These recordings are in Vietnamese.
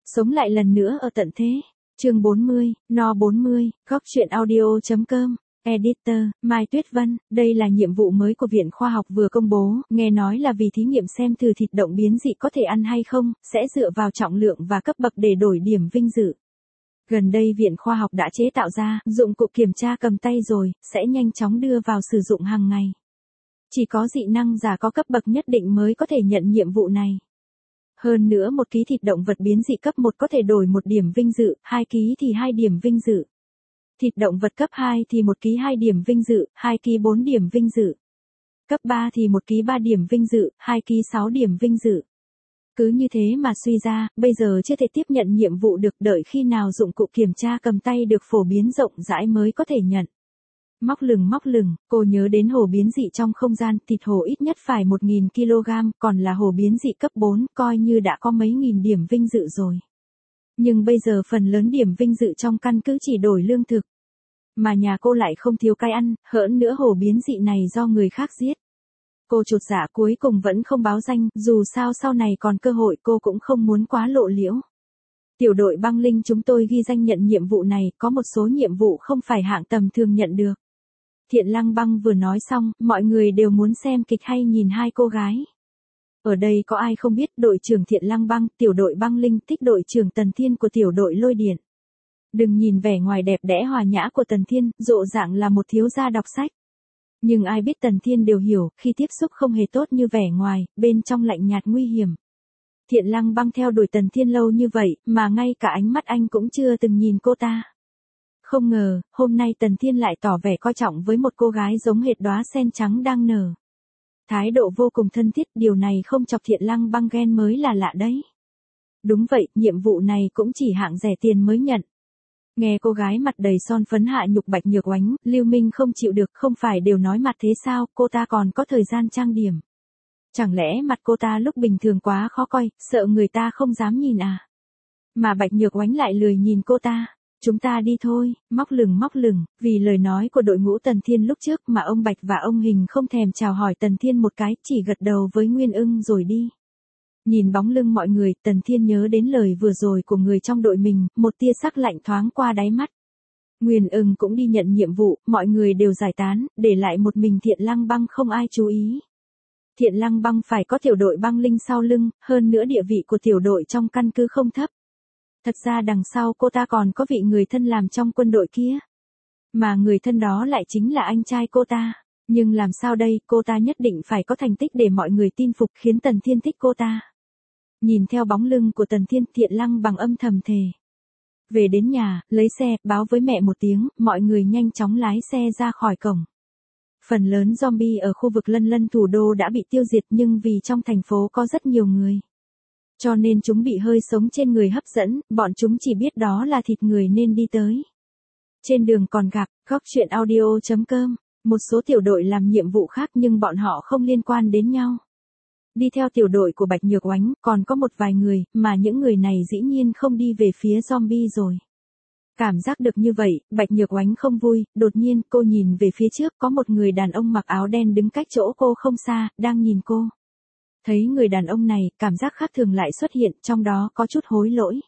Sống lại lần nữa ở tận thế. Chương 40, No 40, góc truyện audio.com. Editor, Mai Tuyết Vân, đây là nhiệm vụ mới của Viện Khoa học vừa công bố, nghe nói là vì thí nghiệm xem thử thịt động biến dị có thể ăn hay không, sẽ dựa vào trọng lượng và cấp bậc để đổi điểm vinh dự. Gần đây Viện Khoa học đã chế tạo ra dụng cụ kiểm tra cầm tay rồi, sẽ nhanh chóng đưa vào sử dụng hàng ngày. Chỉ có dị năng giả có cấp bậc nhất định mới có thể nhận nhiệm vụ này. Hơn nữa 1 ký thịt động vật biến dị cấp 1 có thể đổi 1 điểm vinh dự, 2 ký thì 2 điểm vinh dự. Thịt động vật cấp 2 thì 1 ký 2 điểm vinh dự, 2 ký 4 điểm vinh dự. Cấp 3 thì 1 ký 3 điểm vinh dự, 2 ký 6 điểm vinh dự. Cứ như thế mà suy ra, bây giờ chưa thể tiếp nhận nhiệm vụ được, đợi khi nào dụng cụ kiểm tra cầm tay được phổ biến rộng rãi mới có thể nhận. Móc lừng, cô nhớ đến hổ biến dị trong không gian, thịt hổ ít nhất phải 1.000 kg, còn là hổ biến dị cấp 4, coi như đã có mấy nghìn điểm vinh dự rồi. Nhưng bây giờ phần lớn điểm vinh dự trong căn cứ chỉ đổi lương thực. Mà nhà cô lại không thiếu cái ăn, hỡn nữa hổ biến dị này do người khác giết. Cô chột dạ cuối cùng vẫn không báo danh, dù sao sau này còn cơ hội cô cũng không muốn quá lộ liễu. Tiểu đội băng linh chúng tôi ghi danh nhận nhiệm vụ này, có một số nhiệm vụ không phải hạng tầm thường nhận được. Thiện Lăng Băng vừa nói xong, mọi người đều muốn xem kịch hay nhìn hai cô gái. Ở đây có ai không biết đội trưởng Thiện Lăng Băng, tiểu đội băng linh thích đội trưởng Tần Thiên của tiểu đội lôi điện. Đừng nhìn vẻ ngoài đẹp đẽ hòa nhã của Tần Thiên, rộ rạng là một thiếu gia đọc sách. Nhưng ai biết Tần Thiên đều hiểu, khi tiếp xúc không hề tốt như vẻ ngoài, bên trong lạnh nhạt nguy hiểm. Thiện Lăng Băng theo đuổi Tần Thiên lâu như vậy, mà ngay cả ánh mắt anh cũng chưa từng nhìn cô ta. Không ngờ, hôm nay Tần Thiên lại tỏ vẻ coi trọng với một cô gái giống hệt đóa sen trắng đang nở. Thái độ vô cùng thân thiết, điều này không chọc Thiện Lăng Băng ghen mới là lạ đấy. Đúng vậy, nhiệm vụ này cũng chỉ hạng rẻ tiền mới nhận. Nghe cô gái mặt đầy son phấn hạ nhục Bạch Nhược Oánh, Lưu Minh không chịu được, không phải đều nói mặt thế sao, cô ta còn có thời gian trang điểm. Chẳng lẽ mặt cô ta lúc bình thường quá khó coi, sợ người ta không dám nhìn à? Mà Bạch Nhược Oánh lại lười nhìn cô ta. Chúng ta đi thôi, móc lừng, vì lời nói của đội ngũ Tần Thiên lúc trước mà ông Bạch và ông Hình không thèm chào hỏi Tần Thiên một cái, chỉ gật đầu với Nguyên Ưng rồi đi. Nhìn bóng lưng mọi người, Tần Thiên nhớ đến lời vừa rồi của người trong đội mình, một tia sắc lạnh thoáng qua đáy mắt. Nguyên Ưng cũng đi nhận nhiệm vụ, mọi người đều giải tán, để lại một mình Thiện Lăng Băng không ai chú ý. Thiện Lăng Băng phải có tiểu đội băng linh sau lưng, hơn nữa địa vị của tiểu đội trong căn cứ không thấp. Thật ra đằng sau cô ta còn có vị người thân làm trong quân đội kia. Mà người thân đó lại chính là anh trai cô ta. Nhưng làm sao đây, cô ta nhất định phải có thành tích để mọi người tin phục khiến Tần Thiên thích cô ta. Nhìn theo bóng lưng của Tần Thiên, Thiện Lăng Bằng âm thầm thề. Về đến nhà, lấy xe, báo với mẹ một tiếng, mọi người nhanh chóng lái xe ra khỏi cổng. Phần lớn zombie ở khu vực lân lân thủ đô đã bị tiêu diệt nhưng vì trong thành phố có rất nhiều người. Cho nên chúng bị hơi sống trên người hấp dẫn, bọn chúng chỉ biết đó là thịt người nên đi tới. Trên đường còn gặp, góc truyện audio.com, một số tiểu đội làm nhiệm vụ khác nhưng bọn họ không liên quan đến nhau. Đi theo tiểu đội của Bạch Nhược Oánh, còn có một vài người, mà những người này dĩ nhiên không đi về phía zombie rồi. Cảm giác được như vậy, Bạch Nhược Oánh không vui, đột nhiên cô nhìn về phía trước có một người đàn ông mặc áo đen đứng cách chỗ cô không xa, đang nhìn cô. Thấy người đàn ông này, cảm giác khác thường lại xuất hiện, trong đó có chút hối lỗi.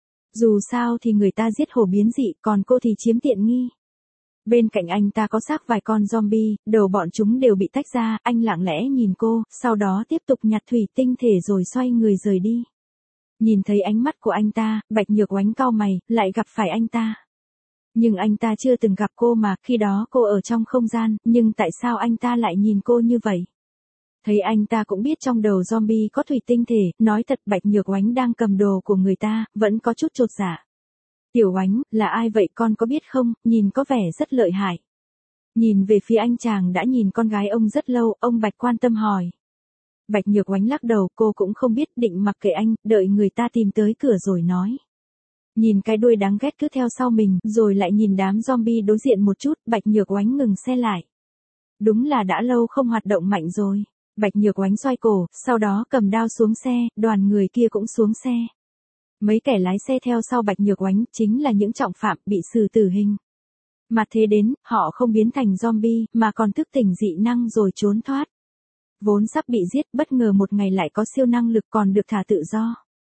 Dù sao thì người ta giết hổ biến dị, còn cô thì chiếm tiện nghi. Bên cạnh anh ta có xác vài con zombie, đầu bọn chúng đều bị tách ra, anh lặng lẽ nhìn cô, sau đó tiếp tục nhặt thủy tinh thể rồi xoay người rời đi. Nhìn thấy ánh mắt của anh ta, Bạch Nhược Oánh cau mày, lại gặp phải anh ta. Nhưng anh ta chưa từng gặp cô mà, khi đó cô ở trong không gian, nhưng tại sao anh ta lại nhìn cô như vậy? Thấy anh ta cũng biết trong đầu zombie có thủy tinh thể, nói thật Bạch Nhược Oánh đang cầm đồ của người ta, vẫn có chút chột dạ. Tiểu Oánh, là ai vậy con có biết không, nhìn có vẻ rất lợi hại. Nhìn về phía anh chàng đã nhìn con gái ông rất lâu, ông Bạch quan tâm hỏi. Bạch Nhược Oánh lắc đầu, cô cũng không biết, định mặc kệ anh, đợi người ta tìm tới cửa rồi nói. Nhìn cái đuôi đáng ghét cứ theo sau mình, rồi lại nhìn đám zombie đối diện một chút, Bạch Nhược Oánh ngừng xe lại. Đúng là đã lâu không hoạt động mạnh rồi. Bạch Nhược Oánh xoay cổ, sau đó cầm đao xuống xe, đoàn người kia cũng xuống xe. Mấy kẻ lái xe theo sau Bạch Nhược Oánh chính là những trọng phạm bị xử tử hình. Mà thế đến, họ không biến thành zombie, mà còn thức tỉnh dị năng rồi trốn thoát. Vốn sắp bị giết, bất ngờ một ngày lại có siêu năng lực còn được thả tự do.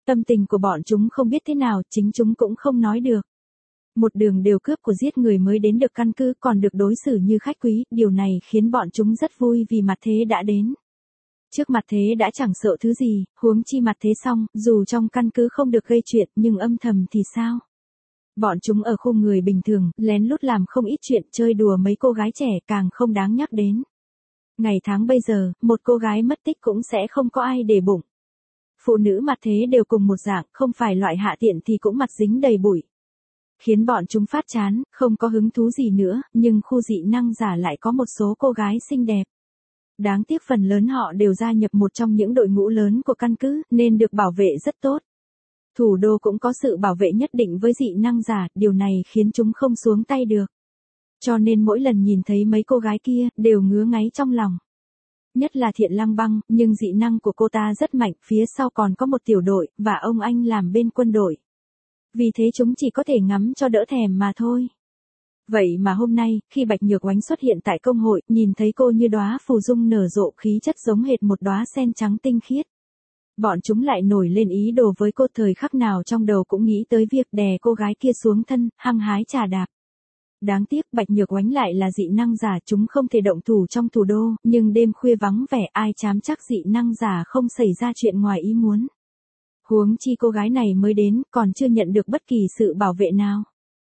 Tâm tình của bọn chúng không biết thế nào, chính chúng cũng không nói được. Một đường đều cướp của giết người mới đến được căn cứ, còn được đối xử như khách quý, điều này khiến bọn chúng rất vui vì mặt thế đã đến. Trước mặt thế đã chẳng sợ thứ gì, huống chi mặt thế xong, dù trong căn cứ không được gây chuyện nhưng âm thầm thì sao? Bọn chúng ở khu người bình thường, lén lút làm không ít chuyện, chơi đùa mấy cô gái trẻ càng không đáng nhắc đến. Ngày tháng bây giờ, một cô gái mất tích cũng sẽ không có ai để bụng. Phụ nữ mặt thế đều cùng một dạng, không phải loại hạ tiện thì cũng mặt dính đầy bụi. Khiến bọn chúng phát chán, không có hứng thú gì nữa, nhưng khu dị năng giả lại có một số cô gái xinh đẹp. Đáng tiếc phần lớn họ đều gia nhập một trong những đội ngũ lớn của căn cứ, nên được bảo vệ rất tốt. Thủ đô cũng có sự bảo vệ nhất định với dị năng giả, điều này khiến chúng không xuống tay được. Cho nên mỗi lần nhìn thấy mấy cô gái kia, đều ngứa ngáy trong lòng. Nhất là Thiện Lăng Băng, nhưng dị năng của cô ta rất mạnh, phía sau còn có một tiểu đội, và ông anh làm bên quân đội. Vì thế chúng chỉ có thể ngắm cho đỡ thèm mà thôi. Vậy mà hôm nay, khi Bạch Nhược Oánh xuất hiện tại công hội, nhìn thấy cô như đóa phù dung nở rộ, khí chất giống hệt một đóa sen trắng tinh khiết. Bọn chúng lại nổi lên ý đồ với cô, thời khắc nào trong đầu cũng nghĩ tới việc đè cô gái kia xuống thân, hăng hái chà đạp. Đáng tiếc Bạch Nhược Oánh lại là dị năng giả, chúng không thể động thủ trong thủ đô, nhưng đêm khuya vắng vẻ, ai dám chắc dị năng giả không xảy ra chuyện ngoài ý muốn. Huống chi cô gái này mới đến, còn chưa nhận được bất kỳ sự bảo vệ nào.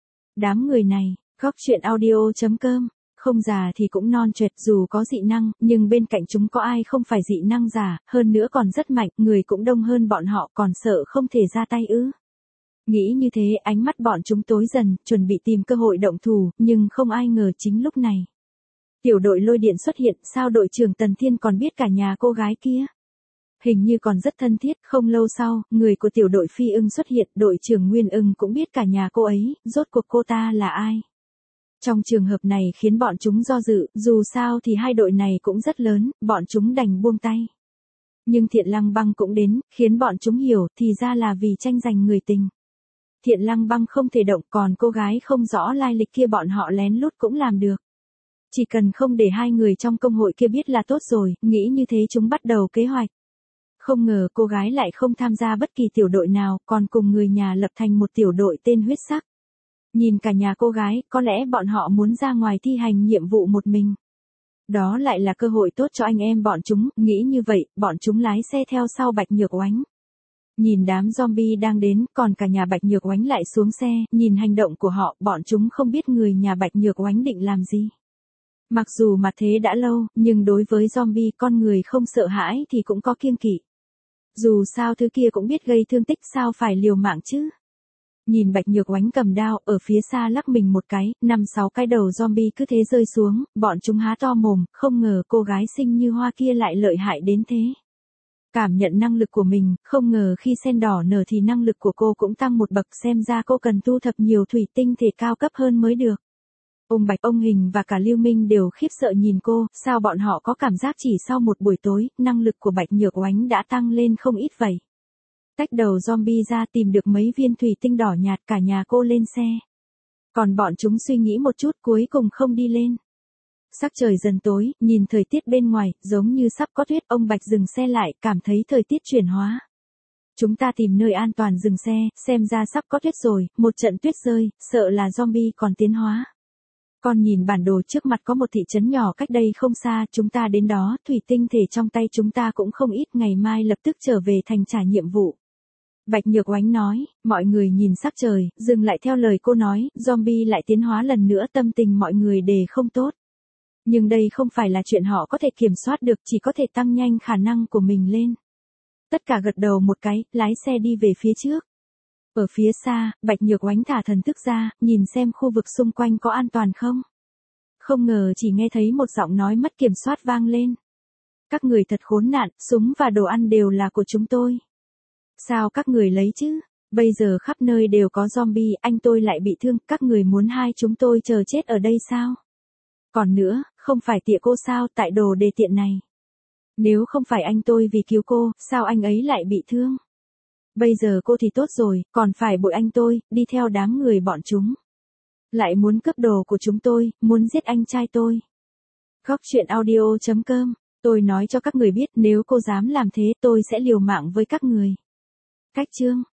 Đám người này, góc chuyện audio.com, không già thì cũng non choẹt, dù có dị năng, nhưng bên cạnh chúng có ai không phải dị năng giả, hơn nữa còn rất mạnh, người cũng đông hơn bọn họ, còn sợ không thể ra tay ư. Nghĩ như thế, ánh mắt bọn chúng tối dần, chuẩn bị tìm cơ hội động thủ, nhưng không ai ngờ chính lúc này. Tiểu đội lôi điện xuất hiện, sao đội trưởng Tần Thiên còn biết cả nhà cô gái kia? Hình như còn rất thân thiết, không lâu sau, người của tiểu đội Phi Ưng xuất hiện, đội trưởng Nguyên Ưng cũng biết cả nhà cô ấy, rốt cuộc cô ta là ai? Trong trường hợp này khiến bọn chúng do dự, dù sao thì hai đội này cũng rất lớn, bọn chúng đành buông tay. Nhưng Thiện Lăng Băng cũng đến, khiến bọn chúng hiểu, thì ra là vì tranh giành người tình. Thiện Lăng Băng không thể động, còn cô gái không rõ lai lịch kia bọn họ lén lút cũng làm được. Chỉ cần không để hai người trong công hội kia biết là tốt rồi, nghĩ như thế chúng bắt đầu kế hoạch. Không ngờ cô gái lại không tham gia bất kỳ tiểu đội nào, còn cùng người nhà lập thành một tiểu đội tên huyết sắc. Nhìn cả nhà cô gái, có lẽ bọn họ muốn ra ngoài thi hành nhiệm vụ một mình. Đó lại là cơ hội tốt cho anh em bọn chúng, nghĩ như vậy, bọn chúng lái xe theo sau Bạch Nhược Oánh. Nhìn đám zombie đang đến, còn cả nhà Bạch Nhược Oánh lại xuống xe, nhìn hành động của họ, bọn chúng không biết người nhà Bạch Nhược Oánh định làm gì. Mặc dù mặt thế đã lâu, nhưng đối với zombie con người không sợ hãi thì cũng có kiêng kỵ. Dù sao thứ kia cũng biết gây thương tích, sao phải liều mạng chứ. Nhìn Bạch Nhược Oánh cầm đao, ở phía xa lắc mình một cái, 5-6 cái đầu zombie cứ thế rơi xuống, bọn chúng há to mồm, không ngờ cô gái xinh như hoa kia lại lợi hại đến thế. Cảm nhận năng lực của mình, không ngờ khi sen đỏ nở thì năng lực của cô cũng tăng một bậc, xem ra cô cần thu thập nhiều thủy tinh thể cao cấp hơn mới được. Ông Bạch, ông Hình và cả Lưu Minh đều khiếp sợ nhìn cô, sao bọn họ có cảm giác chỉ sau một buổi tối, năng lực của Bạch Nhược Oánh đã tăng lên không ít vậy. Tách đầu zombie ra tìm được mấy viên thủy tinh đỏ nhạt, cả nhà cô lên xe. Còn bọn chúng suy nghĩ một chút cuối cùng không đi lên. Sắc trời dần tối, nhìn thời tiết bên ngoài, giống như sắp có tuyết, ông Bạch dừng xe lại, cảm thấy thời tiết chuyển hóa. Chúng ta tìm nơi an toàn dừng xe, xem ra sắp có tuyết rồi, một trận tuyết rơi, sợ là zombie còn tiến hóa. Con nhìn bản đồ trước mặt có một thị trấn nhỏ cách đây không xa, chúng ta đến đó, thủy tinh thể trong tay chúng ta cũng không ít, ngày mai lập tức trở về thành trả nhiệm vụ. Bạch Nhược Oánh nói, mọi người nhìn sắc trời, dừng lại theo lời cô nói, zombie lại tiến hóa lần nữa, tâm tình mọi người đều không tốt. Nhưng đây không phải là chuyện họ có thể kiểm soát được, chỉ có thể tăng nhanh khả năng của mình lên. Tất cả gật đầu một cái, lái xe đi về phía trước. Ở phía xa, Bạch Nhược Oánh thả thần thức ra, nhìn xem khu vực xung quanh có an toàn không. Không ngờ chỉ nghe thấy một giọng nói mất kiểm soát vang lên. Các người thật khốn nạn, súng và đồ ăn đều là của chúng tôi. Sao các người lấy chứ? Bây giờ khắp nơi đều có zombie, anh tôi lại bị thương, các người muốn hai chúng tôi chờ chết ở đây sao? Còn nữa, không phải tịa cô sao, tại đồ đề tiện này. Nếu không phải anh tôi vì cứu cô, sao anh ấy lại bị thương? Bây giờ cô thì tốt rồi, còn phải bội anh tôi, đi theo đám người bọn chúng. Lại muốn cướp đồ của chúng tôi, muốn giết anh trai tôi. Góc chuyện audio.com, tôi nói cho các người biết, nếu cô dám làm thế, tôi sẽ liều mạng với các người. Cách chương